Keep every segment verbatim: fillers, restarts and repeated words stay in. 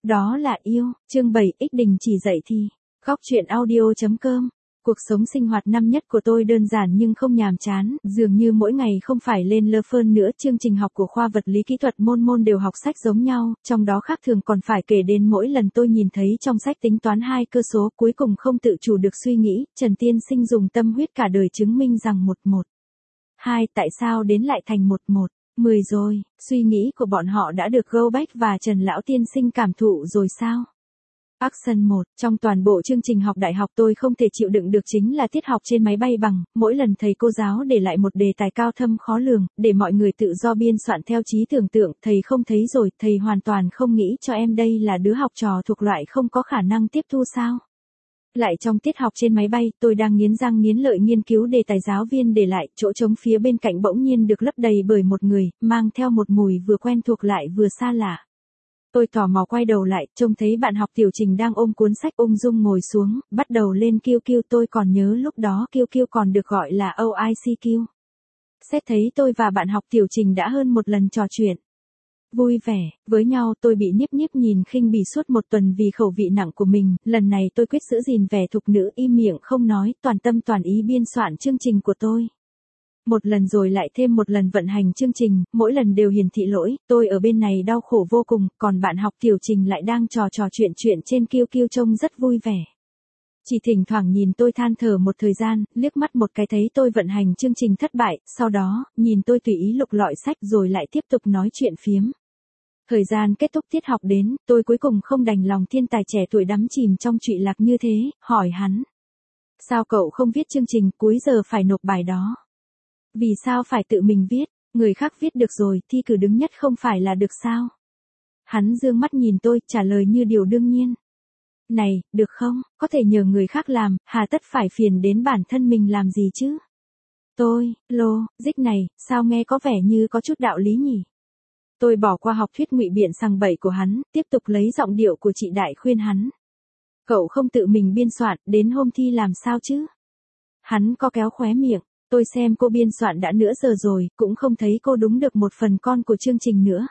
Đó là yêu. Chương bảy, Ích đình chỉ dạy thì. Góc truyện audio chấm com. Cuộc sống sinh hoạt năm nhất của tôi đơn giản nhưng không nhàm chán, dường như mỗi ngày không phải lên lơ phơn nữa. Chương trình học của khoa vật lý kỹ thuật môn môn đều học sách giống nhau, trong đó khác thường còn phải kể đến mỗi lần tôi nhìn thấy trong sách tính toán hai cơ số cuối cùng không tự chủ được suy nghĩ, Trần Tiên Sinh dùng tâm huyết cả đời chứng minh rằng một một hai tại sao đến lại thành một một mười rồi, suy nghĩ của bọn họ đã được Goldbach và Trần Lão Tiên Sinh cảm thụ rồi sao? Action một, trong toàn bộ chương trình học đại học tôi không thể chịu đựng được chính là tiết học trên máy bay bằng, mỗi lần thầy cô giáo để lại một đề tài cao thâm khó lường, để mọi người tự do biên soạn theo trí tưởng tượng, thầy không thấy rồi, thầy hoàn toàn không nghĩ cho em đây là đứa học trò thuộc loại không có khả năng tiếp thu sao? Lại trong tiết học trên máy bay, tôi đang nghiến răng nghiến lợi nghiên cứu đề tài giáo viên để lại, chỗ trống phía bên cạnh bỗng nhiên được lấp đầy bởi một người, mang theo một mùi vừa quen thuộc lại vừa xa lạ. Tôi tò mò quay đầu lại, trông thấy bạn học Tiểu Trình đang ôm cuốn sách ung dung ngồi xuống, bắt đầu lên kiu kiu. Tôi còn nhớ lúc đó kiu kiu còn được gọi là o i xê kiu. Xét thấy tôi và bạn học Tiểu Trình đã hơn một lần trò chuyện vui vẻ với nhau, tôi bị nhiếp nhiếp nhìn khinh bỉ suốt một tuần vì khẩu vị nặng của mình. Lần này tôi quyết giữ gìn vẻ thục nữ, im miệng không nói, toàn tâm toàn ý biên soạn chương trình của tôi. Một lần rồi lại thêm một lần vận hành chương trình, mỗi lần đều hiển thị lỗi, tôi ở bên này đau khổ vô cùng, còn bạn học Tiểu Trình lại đang trò trò chuyện chuyện trên kiu kiu trông rất vui vẻ. Chỉ thỉnh thoảng nhìn tôi than thở một thời gian, liếc mắt một cái thấy tôi vận hành chương trình thất bại, sau đó, nhìn tôi tùy ý lục lọi sách rồi lại tiếp tục nói chuyện phiếm. Thời gian kết thúc tiết học đến, tôi cuối cùng không đành lòng thiên tài trẻ tuổi đắm chìm trong trụy lạc như thế, hỏi hắn. Sao cậu không viết chương trình, cuối giờ phải nộp bài đó? Vì sao phải tự mình viết, người khác viết được rồi, thi cử đứng nhất không phải là được sao? Hắn dương mắt nhìn tôi, trả lời như điều đương nhiên. Này, được không, có thể nhờ người khác làm, hà tất phải phiền đến bản thân mình làm gì chứ? Tôi, lô, dích này, sao nghe có vẻ như có chút đạo lý nhỉ? Tôi bỏ qua học thuyết ngụy biện sằng bậy của hắn, tiếp tục lấy giọng điệu của chị đại khuyên hắn. Cậu không tự mình biên soạn, đến hôm thi làm sao chứ? Hắn có kéo khóe miệng, tôi xem cô biên soạn đã nửa giờ rồi, cũng không thấy cô đúng được một phần con của chương trình nữa.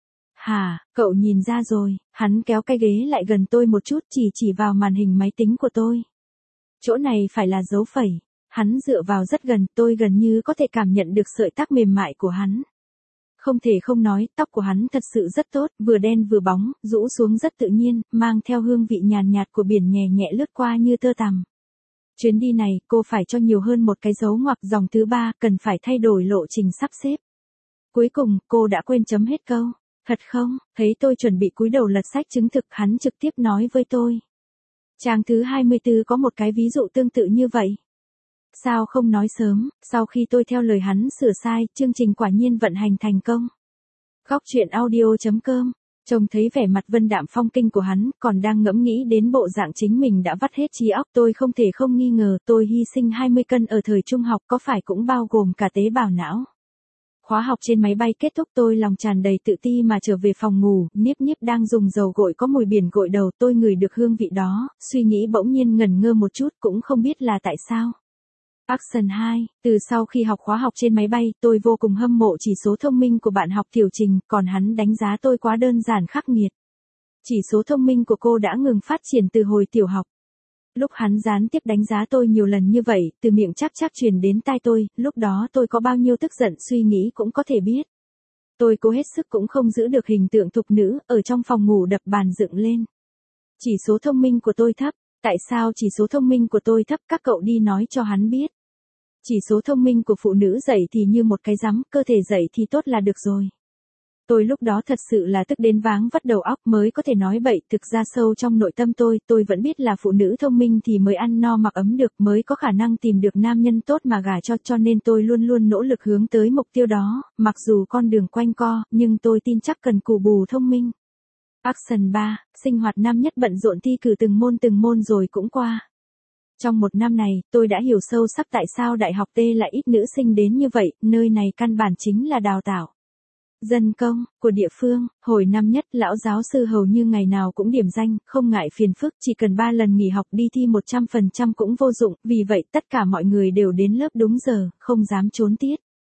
Hà, cậu nhìn ra rồi, hắn kéo cái ghế lại gần tôi một chút, chỉ chỉ vào màn hình máy tính của tôi. Chỗ này phải là dấu phẩy. Hắn dựa vào rất gần, tôi gần như có thể cảm nhận được sợi tóc mềm mại của hắn. Không thể không nói, tóc của hắn thật sự rất tốt, vừa đen vừa bóng, rũ xuống rất tự nhiên, mang theo hương vị nhàn nhạt của biển nhẹ nhẹ lướt qua như tơ tằm. Chuyến đi này, cô phải cho nhiều hơn một cái dấu ngoặc dòng thứ ba, cần phải thay đổi lộ trình sắp xếp. Cuối cùng, cô đã quên chấm hết câu. Thật không? Thấy tôi chuẩn bị cúi đầu lật sách chứng thực, hắn trực tiếp nói với tôi. Trang thứ hai mươi tư có một cái ví dụ tương tự như vậy. Sao không nói sớm? Sau khi tôi theo lời hắn sửa sai, chương trình quả nhiên vận hành thành công. Góc truyện audio chấm com. Trông thấy vẻ mặt vân đạm phong kinh của hắn, còn đang ngẫm nghĩ đến bộ dạng chính mình đã vắt hết trí óc, tôi không thể không nghi ngờ, tôi hy sinh hai mươi cân ở thời trung học có phải cũng bao gồm cả tế bào não. Khóa học trên máy bay kết thúc, tôi lòng tràn đầy tự ti mà trở về phòng ngủ, Niếp Niếp đang dùng dầu gội có mùi biển gội đầu, tôi ngửi được hương vị đó, suy nghĩ bỗng nhiên ngẩn ngơ một chút, cũng không biết là tại sao. Action hai, từ sau khi học khóa học trên máy bay, tôi vô cùng hâm mộ chỉ số thông minh của bạn học Tiểu Trình, còn hắn đánh giá tôi quá đơn giản khắc nghiệt. Chỉ số thông minh của cô đã ngừng phát triển từ hồi tiểu học. Lúc hắn gián tiếp đánh giá tôi nhiều lần như vậy, từ miệng chắp chắp truyền đến tai tôi, lúc đó tôi có bao nhiêu tức giận suy nghĩ cũng có thể biết. Tôi cố hết sức cũng không giữ được hình tượng thục nữ, ở trong phòng ngủ đập bàn dựng lên. Chỉ số thông minh của tôi thấp, tại sao chỉ số thông minh của tôi thấp, các cậu đi nói cho hắn biết. Chỉ số thông minh của phụ nữ dậy thì như một cái rắm, cơ thể dậy thì tốt là được rồi. Tôi lúc đó thật sự là tức đến váng vắt đầu óc mới có thể nói bậy, thực ra sâu trong nội tâm tôi, tôi vẫn biết là phụ nữ thông minh thì mới ăn no mặc ấm được, mới có khả năng tìm được nam nhân tốt mà gả cho, cho nên tôi luôn luôn nỗ lực hướng tới mục tiêu đó, mặc dù con đường quanh co, nhưng tôi tin chắc cần cù bù thông minh. Action ba, sinh hoạt năm nhất bận rộn thi cử từng môn từng môn rồi cũng qua. Trong một năm này, tôi đã hiểu sâu sắc tại sao đại học T lại ít nữ sinh đến như vậy, nơi này căn bản chính là đào tạo dân công của địa phương. Hồi năm nhất, lão giáo sư hầu như ngày nào cũng điểm danh, không ngại phiền phức, chỉ cần ba lần nghỉ học đi thi một trăm phần trăm cũng vô dụng, vì vậy tất cả mọi người đều đến lớp đúng giờ, không dám trốn tiết.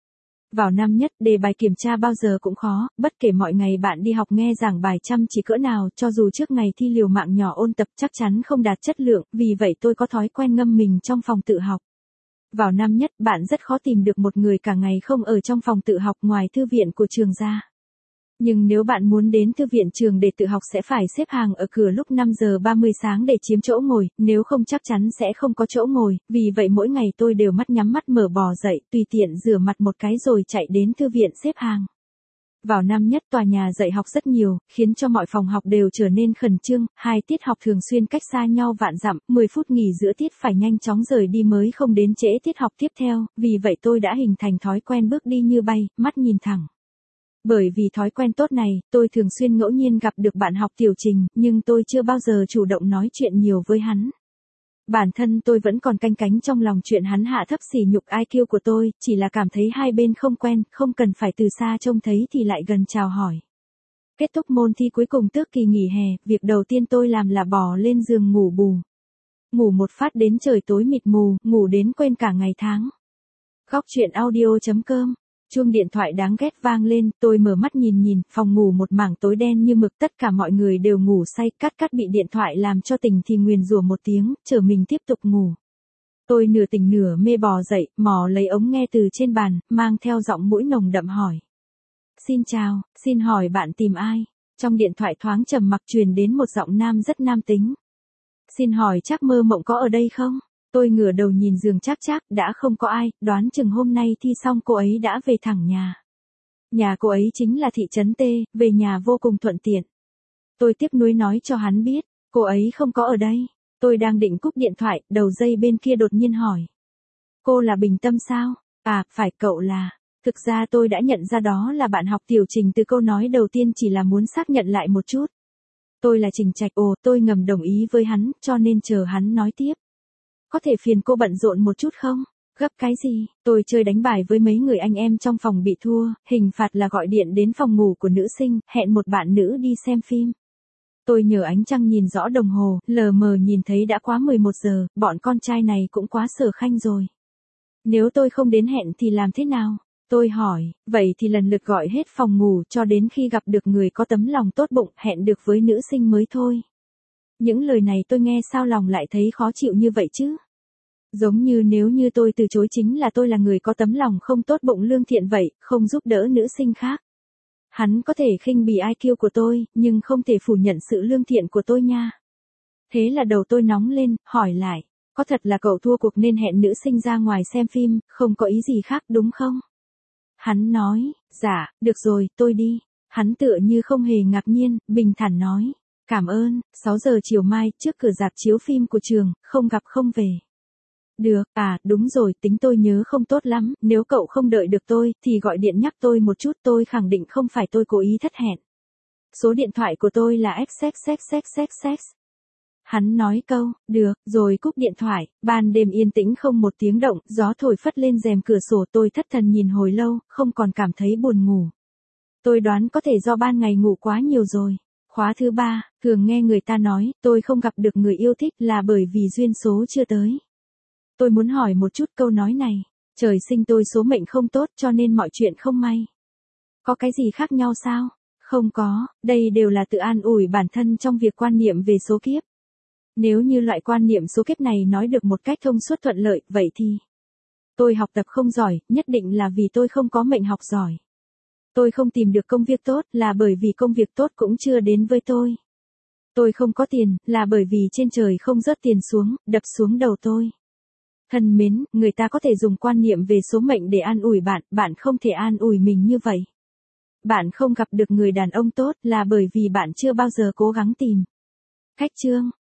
Vào năm nhất, đề bài kiểm tra bao giờ cũng khó, bất kể mọi ngày bạn đi học nghe giảng bài chăm chỉ cỡ nào, cho dù trước ngày thi liều mạng nhỏ ôn tập chắc chắn không đạt chất lượng, vì vậy tôi có thói quen ngâm mình trong phòng tự học. Vào năm nhất, bạn rất khó tìm được một người cả ngày không ở trong phòng tự học ngoài thư viện của trường ra. Nhưng nếu bạn muốn đến thư viện trường để tự học sẽ phải xếp hàng ở cửa lúc năm giờ ba mươi sáng để chiếm chỗ ngồi, nếu không chắc chắn sẽ không có chỗ ngồi, vì vậy mỗi ngày tôi đều mắt nhắm mắt mở bò dậy, tùy tiện rửa mặt một cái rồi chạy đến thư viện xếp hàng. Vào năm nhất tòa nhà dạy học rất nhiều, khiến cho mọi phòng học đều trở nên khẩn trương, hai tiết học thường xuyên cách xa nhau vạn dặm, mười phút nghỉ giữa tiết phải nhanh chóng rời đi mới không đến trễ tiết học tiếp theo, vì vậy tôi đã hình thành thói quen bước đi như bay, mắt nhìn thẳng. Bởi vì thói quen tốt này, tôi thường xuyên ngẫu nhiên gặp được bạn học Tiểu Trình, nhưng tôi chưa bao giờ chủ động nói chuyện nhiều với hắn. Bản thân tôi vẫn còn canh cánh trong lòng chuyện hắn hạ thấp sỉ nhục i kiu của tôi, chỉ là cảm thấy hai bên không quen, không cần phải từ xa trông thấy thì lại gần chào hỏi. Kết thúc môn thi cuối cùng tước kỳ nghỉ hè, việc đầu tiên tôi làm là bò lên giường ngủ bù. Ngủ một phát đến trời tối mịt mù, ngủ đến quên cả ngày tháng. Góc truyện audio chấm com. Chuông điện thoại đáng ghét vang lên, tôi mở mắt nhìn nhìn, phòng ngủ một mảng tối đen như mực, tất cả mọi người đều ngủ say, Cát Cát bị điện thoại làm cho tỉnh thì nguyền rủa một tiếng, chờ mình tiếp tục ngủ. Tôi nửa tỉnh nửa mê bò dậy, mò lấy ống nghe từ trên bàn, mang theo giọng mũi nồng đậm hỏi. Xin chào, xin hỏi bạn tìm ai? Trong điện thoại thoáng trầm mặc truyền đến một giọng nam rất nam tính. Xin hỏi Trác Mơ Mộng có ở đây không? Tôi ngửa đầu nhìn giường Trác Trác, đã không có ai, đoán chừng hôm nay thi xong cô ấy đã về thẳng nhà. Nhà cô ấy chính là thị trấn T, về nhà vô cùng thuận tiện. Tôi tiếc nuối nói cho hắn biết, cô ấy không có ở đây. Tôi đang định cúp điện thoại, đầu dây bên kia đột nhiên hỏi. Cô là Bình Tâm sao? À, phải, cậu là. Thực ra tôi đã nhận ra đó là bạn học Tiểu Trình từ câu nói đầu tiên, chỉ là muốn xác nhận lại một chút. Tôi là Trình Trạch. Ồ, tôi ngầm đồng ý với hắn, cho nên chờ hắn nói tiếp. Có thể phiền cô bận rộn một chút không? Gấp cái gì? Tôi chơi đánh bài với mấy người anh em trong phòng bị thua, hình phạt là gọi điện đến phòng ngủ của nữ sinh, hẹn một bạn nữ đi xem phim. Tôi nhờ ánh trăng nhìn rõ đồng hồ, lờ mờ nhìn thấy đã quá mười một giờ, bọn con trai này cũng quá sở khanh rồi. Nếu tôi không đến hẹn thì làm thế nào? Tôi hỏi, vậy thì lần lượt gọi hết phòng ngủ cho đến khi gặp được người có tấm lòng tốt bụng, hẹn được với nữ sinh mới thôi. Những lời này tôi nghe sao lòng lại thấy khó chịu như vậy chứ? Giống như nếu như tôi từ chối chính là tôi là người có tấm lòng không tốt bụng lương thiện vậy, không giúp đỡ nữ sinh khác. Hắn có thể khinh bỉ i kiu của tôi, nhưng không thể phủ nhận sự lương thiện của tôi nha. Thế là đầu tôi nóng lên, hỏi lại, có thật là cậu thua cuộc nên hẹn nữ sinh ra ngoài xem phim, không có ý gì khác đúng không? Hắn nói, dạ, được rồi, tôi đi. Hắn tựa như không hề ngạc nhiên, bình thản nói. Cảm ơn, sáu giờ chiều mai, trước cửa rạp chiếu phim của trường, không gặp không về. Được, à, đúng rồi, tính tôi nhớ không tốt lắm, nếu cậu không đợi được tôi, thì gọi điện nhắc tôi một chút, tôi khẳng định không phải tôi cố ý thất hẹn. Số điện thoại của tôi là xx xx xx. Hắn nói câu, được, rồi cúp điện thoại, ban đêm yên tĩnh không một tiếng động, gió thổi phất lên rèm cửa sổ, tôi thất thần nhìn hồi lâu, không còn cảm thấy buồn ngủ. Tôi đoán có thể do ban ngày ngủ quá nhiều rồi. Khóa thứ ba, thường nghe người ta nói, tôi không gặp được người yêu thích là bởi vì duyên số chưa tới. Tôi muốn hỏi một chút câu nói này, trời sinh tôi số mệnh không tốt cho nên mọi chuyện không may. Có cái gì khác nhau sao? Không có, đây đều là tự an ủi bản thân trong việc quan niệm về số kiếp. Nếu như loại quan niệm số kiếp này nói được một cách thông suốt thuận lợi, vậy thì tôi học tập không giỏi, nhất định là vì tôi không có mệnh học giỏi. Tôi không tìm được công việc tốt là bởi vì công việc tốt cũng chưa đến với tôi. Tôi không có tiền là bởi vì trên trời không rớt tiền xuống, đập xuống đầu tôi. Thân mến, người ta có thể dùng quan niệm về số mệnh để an ủi bạn, bạn không thể an ủi mình như vậy. Bạn không gặp được người đàn ông tốt là bởi vì bạn chưa bao giờ cố gắng tìm. Khách chương